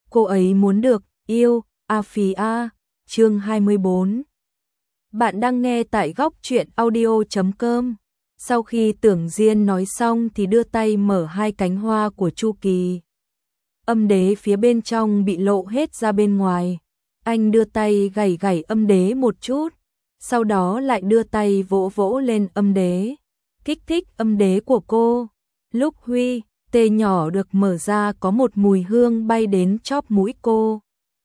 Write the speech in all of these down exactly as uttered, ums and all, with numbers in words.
cô ấy muốn được yêu, a phì a, chương hai mươi bốn. Bạn đang nghe tại góc truyện audio chấm com. Sau khi Tưởng Diên nói xong thì đưa tay mở hai cánh hoa của Chu Kỳ. Âm đế phía bên trong bị lộ hết ra bên ngoài. Anh đưa tay gảy gảy âm đế một chút, sau đó lại đưa tay vỗ vỗ lên âm đế, kích thích âm đế của cô. Lúc Huy, tê nhỏ được mở ra có một mùi hương bay đến chóp mũi cô.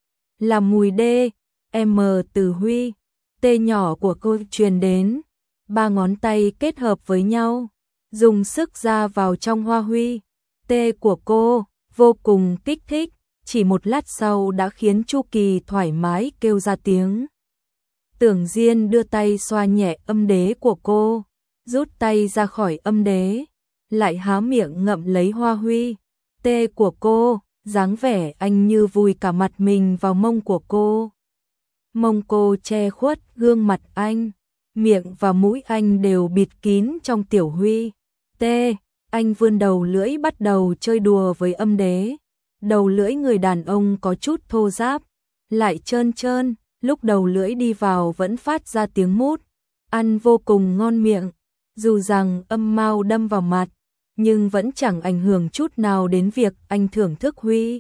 Là mùi đê, em từ Huy, tê nhỏ của cô truyền đến. Ba ngón tay kết hợp với nhau, dùng sức ra vào trong hoa Huy, tê của cô, vô cùng kích thích. Chỉ một lát sau đã khiến Chu Kỳ thoải mái kêu ra tiếng. Tưởng Diên đưa tay xoa nhẹ âm đế của cô, rút tay ra khỏi âm đế, lại há miệng ngậm lấy hoa Huy, tê của cô, dáng vẻ anh như vùi cả mặt mình vào mông của cô. Mông cô che khuất gương mặt anh, miệng và mũi anh đều bịt kín trong tiểu Huy, tê. Anh vươn đầu lưỡi bắt đầu chơi đùa với âm đế. Đầu lưỡi người đàn ông có chút thô ráp, lại trơn trơn, lúc đầu lưỡi đi vào vẫn phát ra tiếng mút, ăn vô cùng ngon miệng. Dù rằng âm mao đâm vào mặt, nhưng vẫn chẳng ảnh hưởng chút nào đến việc anh thưởng thức Huy,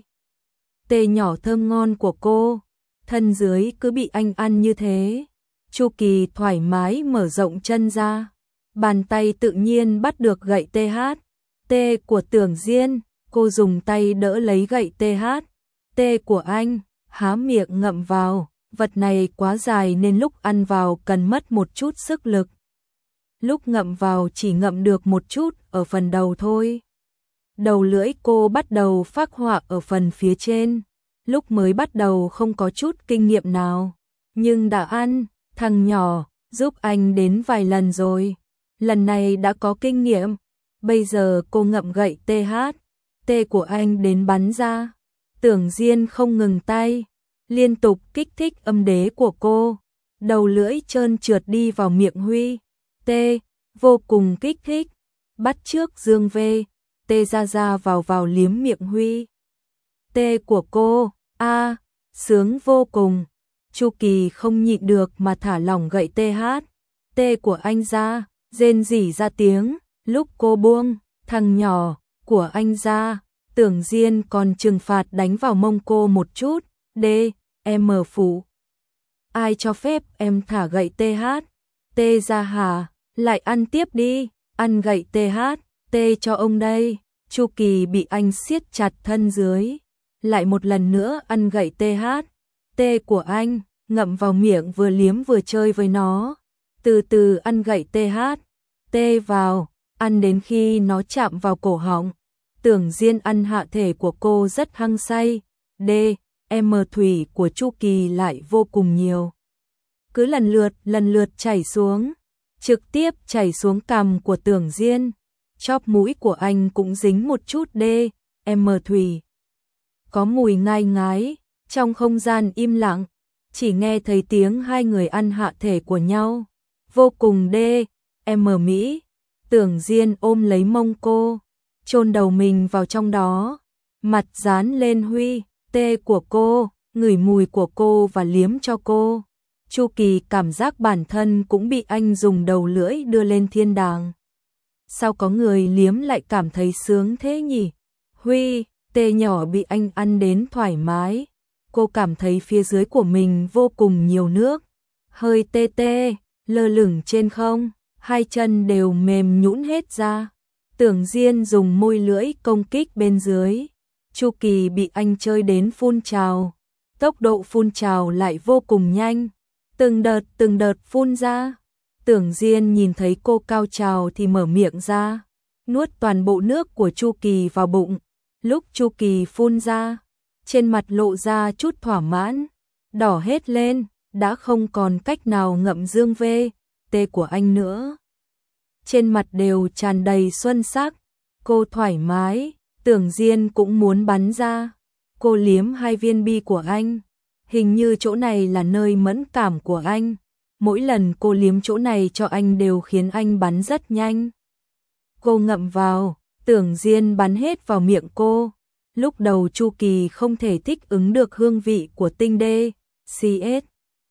tê nhỏ thơm ngon của cô. Thân dưới cứ bị anh ăn như thế. Chu Kỳ thoải mái mở rộng chân ra, bàn tay tự nhiên bắt được gậy tê hát, tê của Tưởng Diên. Cô dùng tay đỡ lấy gậy tê hát, tê của anh, há miệng ngậm vào. Vật này quá dài nên lúc ăn vào cần mất một chút sức lực. Lúc ngậm vào chỉ ngậm được một chút ở phần đầu thôi. Đầu lưỡi cô bắt đầu phác họa ở phần phía trên. Lúc mới bắt đầu không có chút kinh nghiệm nào, nhưng đã ăn. Thằng nhỏ giúp anh đến vài lần rồi, lần này đã có kinh nghiệm. Bây giờ cô ngậm gậy tê hát, tê của anh đến bắn ra. Tưởng Diên không ngừng tay, liên tục kích thích âm đế của cô. Đầu lưỡi trơn trượt đi vào miệng Huy, tê, vô cùng kích thích. Bắt trước dương vê, tê ra ra vào vào liếm miệng Huy, tê của cô, a, à, sướng vô cùng. Chu Kỳ không nhịn được mà thả lỏng gậy tê hát, tê của anh ra, rên rỉ ra tiếng. Lúc cô buông thằng nhỏ của anh ra, Tưởng Diên còn trừng phạt đánh vào mông cô một chút. Đê, em mở phụ. Ai cho phép em thả gậy tê hát? Tê ra hả? Lại ăn tiếp đi, ăn gậy tê hát, tê cho ông đây. Chu Kỳ bị anh siết chặt thân dưới, lại một lần nữa ăn gậy tê hát, tê của anh, ngậm vào miệng vừa liếm vừa chơi với nó. Từ từ ăn gậy tê hát, tê vào, ăn đến khi nó chạm vào cổ họng. Tưởng Diên ăn hạ thể của cô rất hăng say. Đê, em thủy của Chu Kỳ lại vô cùng nhiều, cứ lần lượt lần lượt chảy xuống, trực tiếp chảy xuống cằm của Tưởng Diên. Chóp mũi của anh cũng dính một chút đê, em thủy. Có mùi ngai ngái. Trong không gian im lặng, chỉ nghe thấy tiếng hai người ăn hạ thể của nhau, vô cùng đê, em mỹ. Tưởng Diên ôm lấy mông cô, chôn đầu mình vào trong đó, mặt dán lên Huy, tê của cô, ngửi mùi của cô và liếm cho cô. Chu Kỳ cảm giác bản thân cũng bị anh dùng đầu lưỡi đưa lên thiên đàng. Sao có người liếm lại cảm thấy sướng thế nhỉ? Huy, tê nhỏ bị anh ăn đến thoải mái. Cô cảm thấy phía dưới của mình vô cùng nhiều nước, hơi tê tê, lơ lửng trên không, hai chân đều mềm nhũn hết ra. Tưởng Diên dùng môi lưỡi công kích bên dưới. Chu Kỳ bị anh chơi đến phun trào, tốc độ phun trào lại vô cùng nhanh, từng đợt từng đợt phun ra. Tưởng Diên nhìn thấy cô cao trào thì mở miệng ra, nuốt toàn bộ nước của Chu Kỳ vào bụng. Lúc Chu Kỳ phun ra, trên mặt lộ ra chút thỏa mãn, đỏ hết lên, đã không còn cách nào ngậm dương vê, tê của anh nữa. Trên mặt đều tràn đầy xuân sắc, cô thoải mái. Tưởng Diên cũng muốn bắn ra. Cô liếm hai viên bi của anh, hình như chỗ này là nơi mẫn cảm của anh. Mỗi lần cô liếm chỗ này cho anh đều khiến anh bắn rất nhanh. Cô ngậm vào, Tưởng Diên bắn hết vào miệng cô. Lúc đầu Chu Kỳ không thể thích ứng được hương vị của tinh đê, xê ét.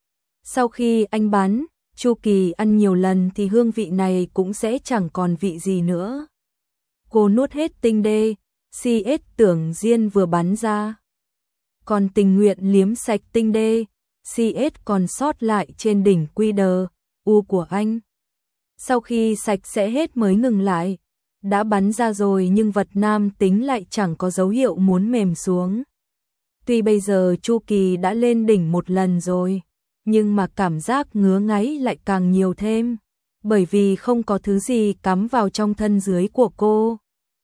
Sau khi anh bán, Chu Kỳ ăn nhiều lần thì hương vị này cũng sẽ chẳng còn vị gì nữa. Cô nuốt hết tinh đê, xê ét Tưởng Diên vừa bắn ra. Còn tình nguyện liếm sạch tinh đê, xê ét còn sót lại trên đỉnh quy đờ, u của anh. Sau khi sạch sẽ hết mới ngừng lại. Đã bắn ra rồi nhưng vật nam tính lại chẳng có dấu hiệu muốn mềm xuống. Tuy bây giờ Chu Kỳ đã lên đỉnh một lần rồi, nhưng mà cảm giác ngứa ngáy lại càng nhiều thêm, bởi vì không có thứ gì cắm vào trong thân dưới của cô.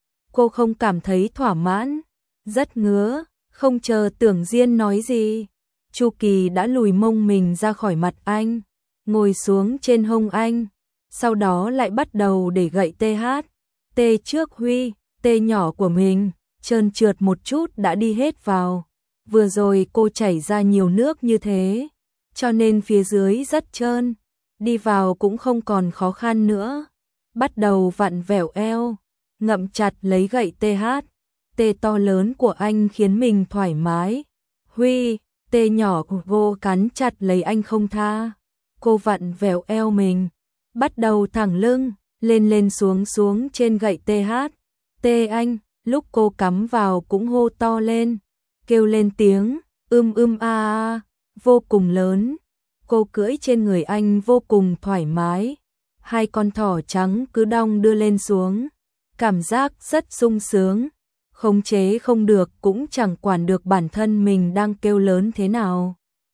Cô không cảm thấy thỏa mãn, rất ngứa, không chờ Tưởng Diên nói gì. Chu Kỳ đã lùi mông mình ra khỏi mặt anh, ngồi xuống trên hông anh, sau đó lại bắt đầu để gậy tê hát. Tê trước Huy, tê nhỏ của mình, trơn trượt một chút đã đi hết vào. Vừa rồi cô chảy ra nhiều nước như thế, cho nên phía dưới rất trơn, đi vào cũng không còn khó khăn nữa. Bắt đầu vặn vẹo eo, ngậm chặt lấy gậy tê hát. Tê to lớn của anh khiến mình thoải mái. Huy, tê nhỏ của cô cắn chặt lấy anh không tha. Cô vặn vẹo eo mình, bắt đầu thẳng lưng, lên lên xuống xuống trên gậy tê hát. Tê anh, lúc cô cắm vào cũng hô to lên, kêu lên tiếng ưm ưm a a, vô cùng lớn. Cô cưỡi trên người anh vô cùng thoải mái. Hai con thỏ trắng cứ đong đưa lên xuống, cảm giác rất sung sướng. Khống chế không được cũng chẳng quản được bản thân mình đang kêu lớn thế nào.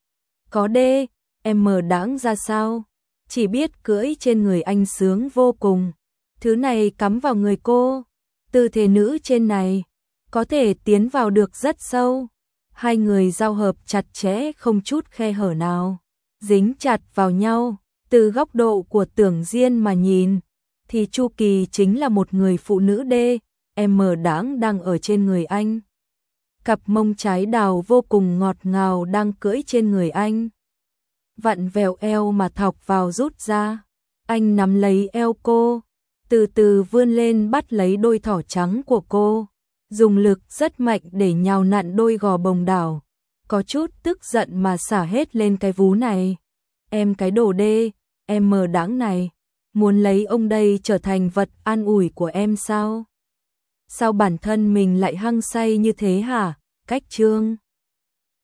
Có đê, em mờ đáng ra sao? Chỉ biết cưỡi trên người anh sướng vô cùng. Thứ này cắm vào người cô, tư thế nữ trên này, có thể tiến vào được rất sâu. Hai người giao hợp chặt chẽ không chút khe hở nào, dính chặt vào nhau. Từ góc độ của Tưởng Diên mà nhìn, thì Chu Kỳ chính là một người phụ nữ đê, em mờ đáng đang ở trên người anh. Cặp mông trái đào vô cùng ngọt ngào đang cưỡi trên người anh. Vặn vẹo eo mà thọc vào rút ra. Anh nắm lấy eo cô, từ từ vươn lên bắt lấy đôi thỏ trắng của cô, dùng lực rất mạnh để nhào nặn đôi gò bồng đảo. Có chút tức giận mà xả hết lên cái vú này. Em cái đồ đê, em mờ đáng này, muốn lấy ông đây trở thành vật an ủi của em sao? Sao bản thân mình lại hăng say như thế hả? Cách chương